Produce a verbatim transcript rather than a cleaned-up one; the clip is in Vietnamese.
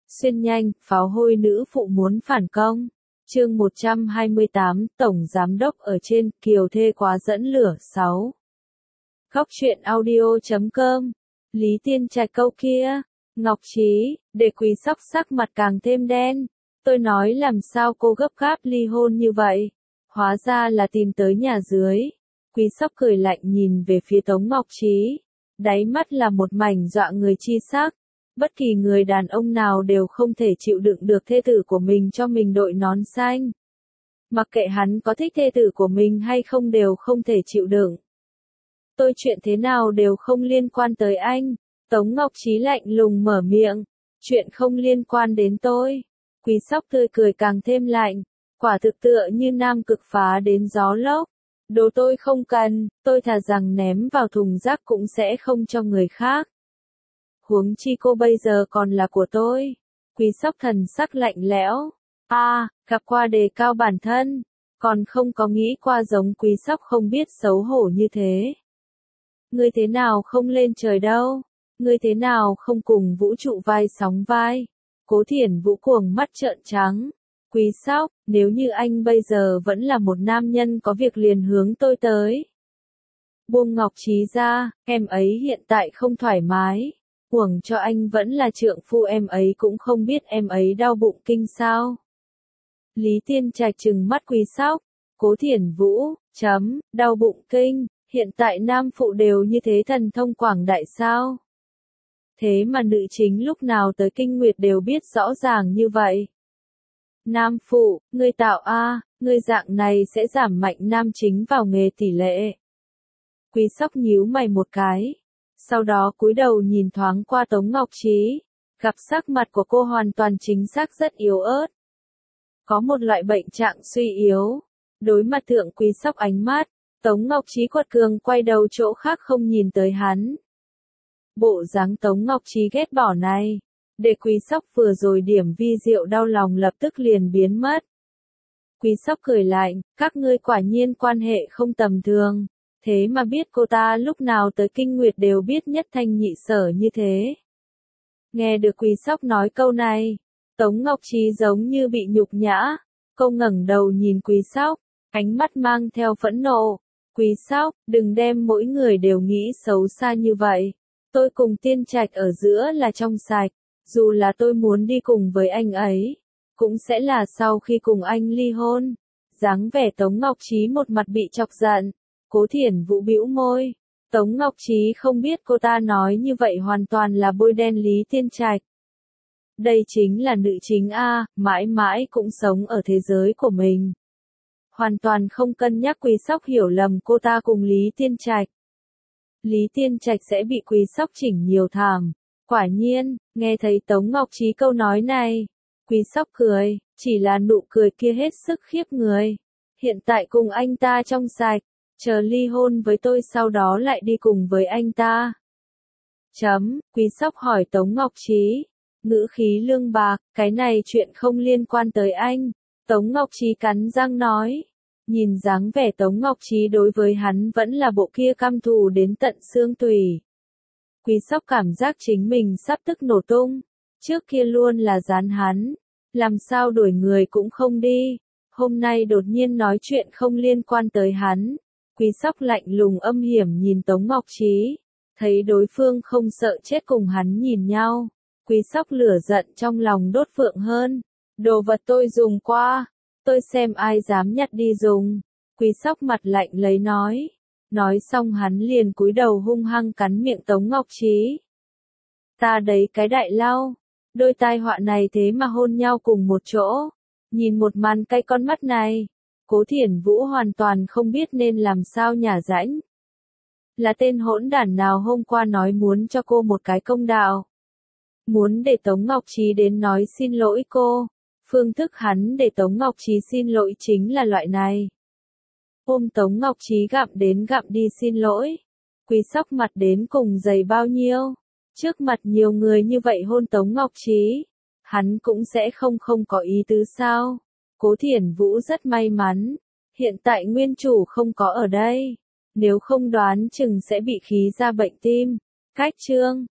Xuyên nhanh, pháo hôi nữ phụ muốn phản công. Chương một trăm hai mươi tám, Tổng Giám đốc ở trên, Kiều thê quá dẫn lửa, sáu. Góc truyện audio chấm com. Lý Tiên Trạch câu kia. Ngọc Trí, để Quý Sóc sắc mặt càng thêm đen. Tôi nói làm sao cô gấp gáp ly hôn như vậy. Hóa ra là tìm tới nhà dưới. Quý Sóc cười lạnh nhìn về phía Tống Ngọc Trí. Đáy mắt là một mảnh dọa người chi sắc. Bất kỳ người đàn ông nào đều không thể chịu đựng được thê tử của mình cho mình đội nón xanh. Mặc kệ hắn có thích thê tử của mình hay không đều không thể chịu đựng. Tôi chuyện thế nào đều không liên quan tới anh. Tống Ngọc Trí lạnh lùng mở miệng. Chuyện không liên quan đến tôi. Quý Sóc tươi cười càng thêm lạnh. Quả thực tựa như nam cực phá đến gió lốc. Đồ tôi không cần, tôi thà rằng ném vào thùng rác cũng sẽ không cho người khác. Huống chi cô bây giờ còn là của tôi. Quý Sóc thần sắc lạnh lẽo. A, à, gặp qua đề cao bản thân. Còn không có nghĩ qua giống Quý Sóc không biết xấu hổ như thế. Ngươi thế nào không lên trời đâu. Ngươi thế nào không cùng vũ trụ vai sóng vai. Cố Thiển Vũ cuồng mắt trợn trắng. Quý Sóc, nếu như anh bây giờ vẫn là một nam nhân có việc liền hướng tôi tới. Buông Ngọc Trí ra, em ấy hiện tại không thoải mái. Uổng cho anh vẫn là trượng phu em ấy cũng không biết em ấy đau bụng kinh sao. Lý Tiên Trạch trừng mắt Quý Sóc. Cố Thiển Vũ, chấm, đau bụng kinh, hiện tại nam phụ đều như thế thần thông quảng đại sao. Thế mà nữ chính lúc nào tới kinh nguyệt đều biết rõ ràng như vậy. Nam phụ, ngươi tạo a, ngươi dạng này sẽ giảm mạnh nam chính vào nghề tỷ lệ. Quý Sóc nhíu mày một cái. Sau đó cúi đầu nhìn thoáng qua Tống Ngọc Trí, gặp sắc mặt của cô hoàn toàn chính xác rất yếu ớt. Có một loại bệnh trạng suy yếu. Đối mặt thượng Quý Sóc ánh mắt, Tống Ngọc Trí quật cường quay đầu chỗ khác không nhìn tới hắn. Bộ dáng Tống Ngọc Trí ghét bỏ này, để Quý Sóc vừa rồi điểm vi diệu đau lòng lập tức liền biến mất. Quý Sóc cười lạnh, các ngươi quả nhiên quan hệ không tầm thường. Thế mà biết cô ta lúc nào tới kinh nguyệt đều biết nhất thanh nhị sở như thế. Nghe được Quý Sóc nói câu này, Tống Ngọc Trí giống như bị nhục nhã. Cô ngẩng đầu nhìn Quý Sóc, ánh mắt mang theo phẫn nộ. Quý Sóc, đừng đem mỗi người đều nghĩ xấu xa như vậy. Tôi cùng Tiên Trạch ở giữa là trong sạch. Dù là tôi muốn đi cùng với anh ấy, cũng sẽ là sau khi cùng anh ly hôn. Dáng vẻ Tống Ngọc Trí một mặt bị chọc giận. Cố Thiển Vũ bĩu môi. Tống Ngọc Trí không biết cô ta nói như vậy hoàn toàn là bôi đen Lý Tiên Trạch. Đây chính là nữ chính A, mãi mãi cũng sống ở thế giới của mình. Hoàn toàn không cân nhắc Quý Sóc hiểu lầm cô ta cùng Lý Tiên Trạch. Lý Tiên Trạch sẽ bị Quý Sóc chỉnh nhiều thảm. Quả nhiên, nghe thấy Tống Ngọc Trí câu nói này. Quý Sóc cười, chỉ là nụ cười kia hết sức khiếp người. Hiện tại cùng anh ta trong sạch. Chờ ly hôn với tôi sau đó lại đi cùng với anh ta. Chấm, Quý Sóc hỏi Tống Ngọc Trí. Ngữ khí lương bạc, cái này chuyện không liên quan tới anh. Tống Ngọc Trí cắn răng nói. Nhìn dáng vẻ Tống Ngọc Trí đối với hắn vẫn là bộ kia căm thù đến tận xương tủy. Quý Sóc cảm giác chính mình sắp tức nổ tung. Trước kia luôn là gián hắn. Làm sao đuổi người cũng không đi. Hôm nay đột nhiên nói chuyện không liên quan tới hắn. Quý Sóc lạnh lùng âm hiểm nhìn Tống Ngọc Trí. Thấy đối phương không sợ chết cùng hắn nhìn nhau. Quý Sóc lửa giận trong lòng đốt phượng hơn. Đồ vật tôi dùng qua. Tôi xem ai dám nhặt đi dùng. Quý Sóc mặt lạnh lấy nói. Nói xong hắn liền cúi đầu hung hăng cắn miệng Tống Ngọc Trí. Ta đấy cái đại lao. Đôi tai họa này thế mà hôn nhau cùng một chỗ. Nhìn một màn cay con mắt này. Cố Thiển Vũ hoàn toàn không biết nên làm sao nhả rãnh. Là tên hỗn đản nào hôm qua nói muốn cho cô một cái công đạo. Muốn để Tống Ngọc Trí đến nói xin lỗi cô. Phương thức hắn để Tống Ngọc Trí xin lỗi chính là loại này. Ôm Tống Ngọc Trí gặm đến gặm đi xin lỗi. Quý Sóc mặt đến cùng dày bao nhiêu. Trước mặt nhiều người như vậy hôn Tống Ngọc Trí. Hắn cũng sẽ không không có ý tứ sao. Cố Thiển Vũ rất may mắn. Hiện tại nguyên chủ không có ở đây. Nếu không đoán chừng sẽ bị khí ra bệnh tim. Cách chương.